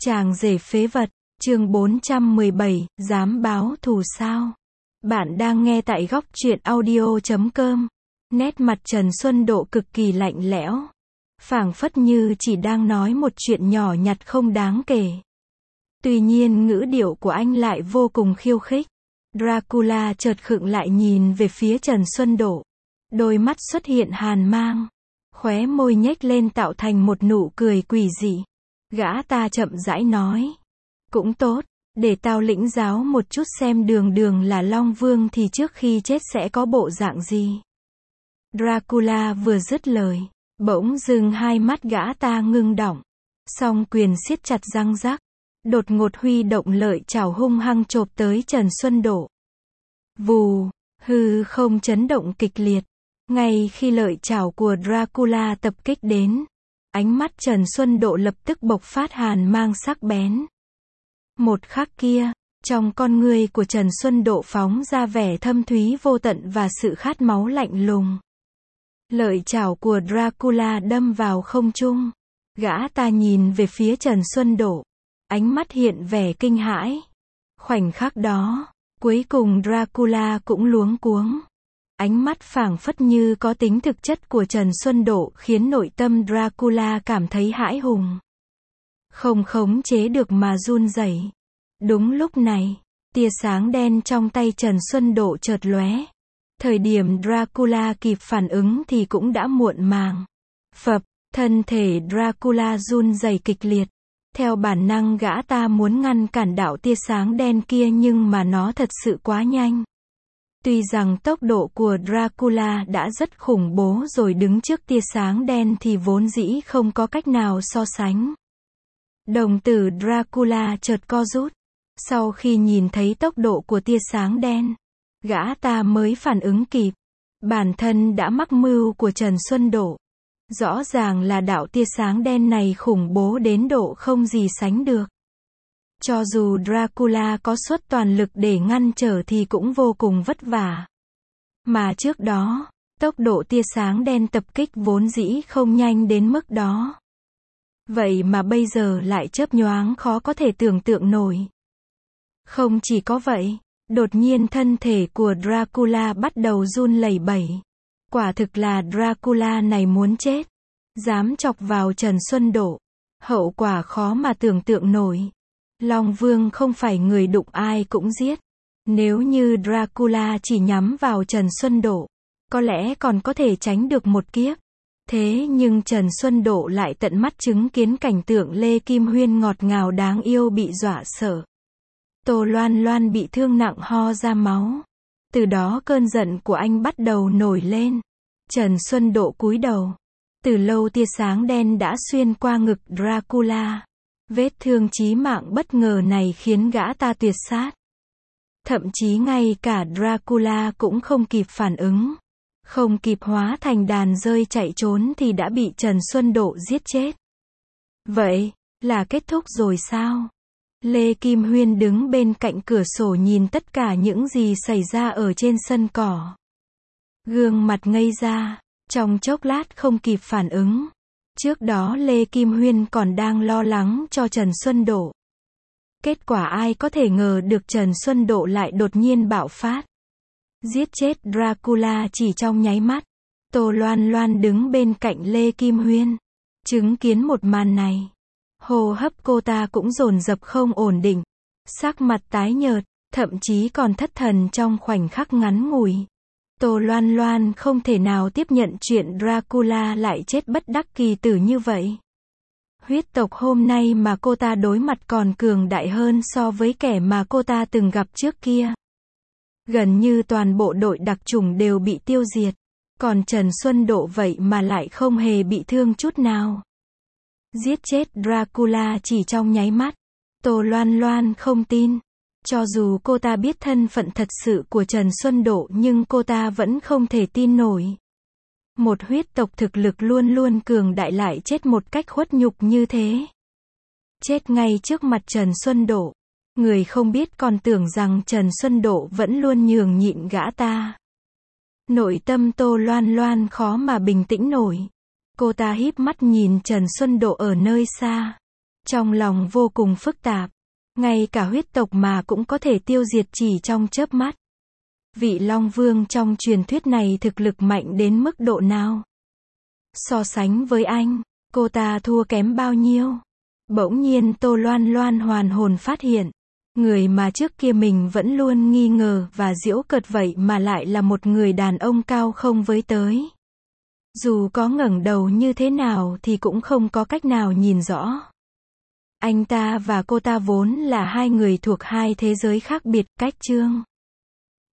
Chàng rể phế vật, chương 417, dám báo thù sao? Bạn đang nghe tại góc truyện audio.com. Nét mặt Trần Xuân Độ cực kỳ lạnh lẽo, phảng phất như chỉ đang nói một chuyện nhỏ nhặt không đáng kể. Tuy nhiên ngữ điệu của anh lại vô cùng khiêu khích. Dracula chợt khựng lại nhìn về phía Trần Xuân Độ. Đôi mắt xuất hiện hàn mang, khóe môi nhếch lên tạo thành một nụ cười quỷ dị. Gã ta chậm rãi nói. Cũng tốt, để tao lĩnh giáo một chút xem đường đường là Long Vương thì trước khi chết sẽ có bộ dạng gì. Dracula vừa dứt lời, bỗng dưng hai mắt gã ta ngưng đọng. Song quyền siết chặt răng rắc, đột ngột huy động lợi chảo hung hăng chộp tới Trần Xuân Độ. Vù, hư không chấn động kịch liệt. Ngay khi lợi chảo của Dracula tập kích đến, ánh mắt Trần Xuân Độ lập tức bộc phát hàn mang sắc bén. Một khắc kia, trong con ngươi của Trần Xuân Độ phóng ra vẻ thâm thúy vô tận và sự khát máu lạnh lùng. Lợi chảo của Dracula đâm vào không trung. Gã ta nhìn về phía Trần Xuân Độ, ánh mắt hiện vẻ kinh hãi. Khoảnh khắc đó, cuối cùng Dracula cũng luống cuống. Ánh mắt phảng phất như có tính thực chất của Trần Xuân Độ khiến nội tâm Dracula cảm thấy hãi hùng. Không khống chế được mà run rẩy. Đúng lúc này, tia sáng đen trong tay Trần Xuân Độ chợt lóe. Thời điểm Dracula kịp phản ứng thì cũng đã muộn màng. Phập, thân thể Dracula run rẩy kịch liệt. Theo bản năng gã ta muốn ngăn cản đạo tia sáng đen kia nhưng mà nó thật sự quá nhanh. Tuy rằng tốc độ của Dracula đã rất khủng bố rồi đứng trước tia sáng đen thì vốn dĩ không có cách nào so sánh. Đồng tử Dracula chợt co rút. Sau khi nhìn thấy tốc độ của tia sáng đen, gã ta mới phản ứng kịp. Bản thân đã mắc mưu của Trần Xuân Độ. Rõ ràng là đạo tia sáng đen này khủng bố đến độ không gì sánh được. Cho dù Dracula có suất toàn lực để ngăn trở thì cũng vô cùng vất vả. Mà trước đó, tốc độ tia sáng đen tập kích vốn dĩ không nhanh đến mức đó. Vậy mà bây giờ lại chớp nhoáng khó có thể tưởng tượng nổi. Không chỉ có vậy, đột nhiên thân thể của Dracula bắt đầu run lẩy bẩy. Quả thực là Dracula này muốn chết. Dám chọc vào Trần Xuân Độ. Hậu quả khó mà tưởng tượng nổi. Long Vương không phải người đụng ai cũng giết. Nếu như Dracula chỉ nhắm vào Trần Xuân Độ, có lẽ còn có thể tránh được một kiếp. Thế nhưng Trần Xuân Độ lại tận mắt chứng kiến cảnh tượng Lê Kim Huyên ngọt ngào đáng yêu bị dọa sợ. Tô Loan Loan bị thương nặng ho ra máu. Từ đó cơn giận của anh bắt đầu nổi lên. Trần Xuân Độ cúi đầu. Từ lâu tia sáng đen đã xuyên qua ngực Dracula. Vết thương chí mạng bất ngờ này khiến gã ta tuyệt sát. Thậm chí ngay cả Dracula cũng không kịp phản ứng. Không kịp hóa thành đàn rơi chạy trốn thì đã bị Trần Xuân Độ giết chết. Vậy, là kết thúc rồi sao? Lê Kim Huyên đứng bên cạnh cửa sổ nhìn tất cả những gì xảy ra ở trên sân cỏ. Gương mặt ngây ra, trong chốc lát không kịp phản ứng. Trước đó Lê Kim Huyên còn đang lo lắng cho Trần Xuân Độ. Kết quả ai có thể ngờ được Trần Xuân Độ lại đột nhiên bạo phát. Giết chết Dracula chỉ trong nháy mắt. Tô Loan Loan đứng bên cạnh Lê Kim Huyên. Chứng kiến một màn này. Hô hấp cô ta cũng dồn dập không ổn định. Sắc mặt tái nhợt, thậm chí còn thất thần trong khoảnh khắc ngắn ngủi. Tô Loan Loan không thể nào tiếp nhận chuyện Dracula lại chết bất đắc kỳ tử như vậy. Huyết tộc hôm nay mà cô ta đối mặt còn cường đại hơn so với kẻ mà cô ta từng gặp trước kia. Gần như toàn bộ đội đặc chủng đều bị tiêu diệt. Còn Trần Xuân Độ vậy mà lại không hề bị thương chút nào. Giết chết Dracula chỉ trong nháy mắt. Tô Loan Loan không tin. Cho dù cô ta biết thân phận thật sự của Trần Xuân Độ nhưng cô ta vẫn không thể tin nổi. Một huyết tộc thực lực luôn luôn cường đại lại chết một cách khuất nhục như thế. Chết ngay trước mặt Trần Xuân Độ. Người không biết còn tưởng rằng Trần Xuân Độ vẫn luôn nhường nhịn gã ta. Nội tâm Tô Loan Loan khó mà bình tĩnh nổi. Cô ta híp mắt nhìn Trần Xuân Độ ở nơi xa. Trong lòng vô cùng phức tạp. Ngay cả huyết tộc mà cũng có thể tiêu diệt chỉ trong chớp mắt. Vị Long Vương trong truyền thuyết này thực lực mạnh đến mức độ nào? So sánh với anh, cô ta thua kém bao nhiêu? Bỗng nhiên Tô Loan Loan hoàn hồn phát hiện. Người mà trước kia mình vẫn luôn nghi ngờ và giễu cợt vậy mà lại là một người đàn ông cao không với tới. Dù có ngẩng đầu như thế nào thì cũng không có cách nào nhìn rõ. Anh ta và cô ta vốn là hai người thuộc hai thế giới khác biệt, cách chương.